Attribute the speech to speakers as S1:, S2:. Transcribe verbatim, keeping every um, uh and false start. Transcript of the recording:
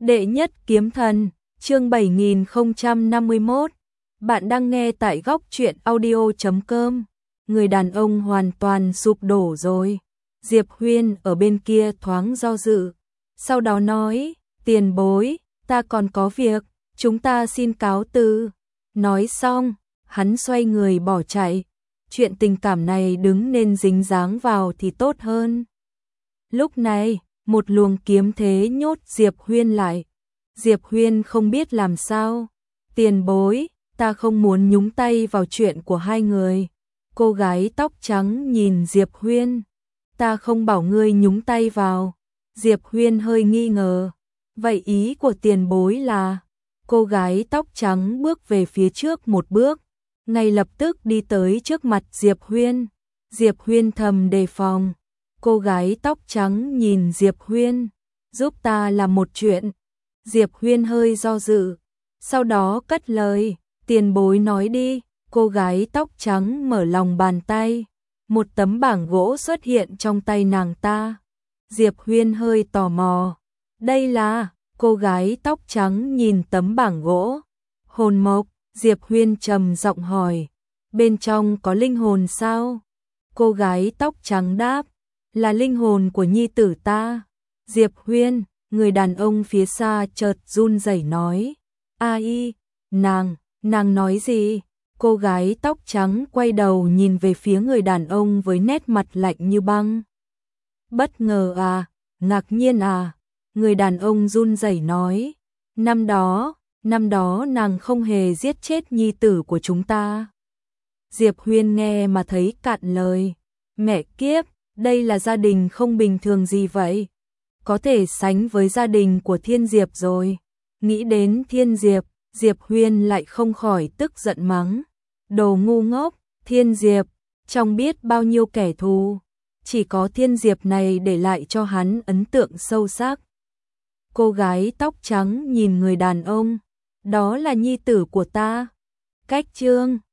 S1: Đệ nhất kiếm thần, chương bảy nghìn không trăm năm mươi mốt. Bạn đang nghe tại góc truyện audio chấm com. Người đàn ông hoàn toàn sụp đổ rồi. Diệp Huyên ở bên kia thoáng do dự. Sau đó nói, tiền bối, ta còn có việc, chúng ta xin cáo từ. Nói xong, hắn xoay người bỏ chạy. Chuyện tình cảm này đứng nên dính dáng vào thì tốt hơn. Lúc này, một luồng kiếm thế nhốt Diệp Huyên lại. Diệp Huyên không biết làm sao. Tiền bối, ta không muốn nhúng tay vào chuyện của hai người. Cô gái tóc trắng nhìn Diệp Huyên. Ta không bảo ngươi nhúng tay vào. Diệp Huyên hơi nghi ngờ. Vậy ý của tiền bối là? Cô gái tóc trắng bước về phía trước một bước. Ngay lập tức đi tới trước mặt Diệp Huyên. Diệp Huyên thầm đề phòng. Cô gái tóc trắng nhìn Diệp Huyên. Giúp ta làm một chuyện. Diệp Huyên hơi do dự. Sau đó cất lời. Tiền bối nói đi. Cô gái tóc trắng mở lòng bàn tay. Một tấm bảng gỗ xuất hiện trong tay nàng ta. Diệp Huyên hơi tò mò. Đây là... Cô gái tóc trắng nhìn tấm bảng gỗ. Hồn mộc. Diệp Huyên trầm giọng hỏi. Bên trong có linh hồn sao? Cô gái tóc trắng đáp. Là linh hồn của nhi tử ta. Diệp Huyên, người đàn ông phía xa chợt run rẩy nói. Ai, nàng, nàng nói gì? Cô gái tóc trắng quay đầu nhìn về phía người đàn ông với nét mặt lạnh như băng. Bất ngờ à, ngạc nhiên à? Người đàn ông run rẩy nói. Năm đó, năm đó nàng không hề giết chết nhi tử của chúng ta. Diệp Huyên nghe mà thấy cạn lời. Mẹ kiếp, đây là gia đình không bình thường gì vậy? Có thể sánh với gia đình của Thiên Diệp rồi. Nghĩ đến Thiên Diệp, Diệp Huyên lại không khỏi tức giận mắng. Đồ ngu ngốc, Thiên Diệp, trong biết bao nhiêu kẻ thù. Chỉ có Thiên Diệp này để lại cho hắn ấn tượng sâu sắc. Cô gái tóc trắng nhìn người đàn ông. Đó là nhi tử của ta. Cách chương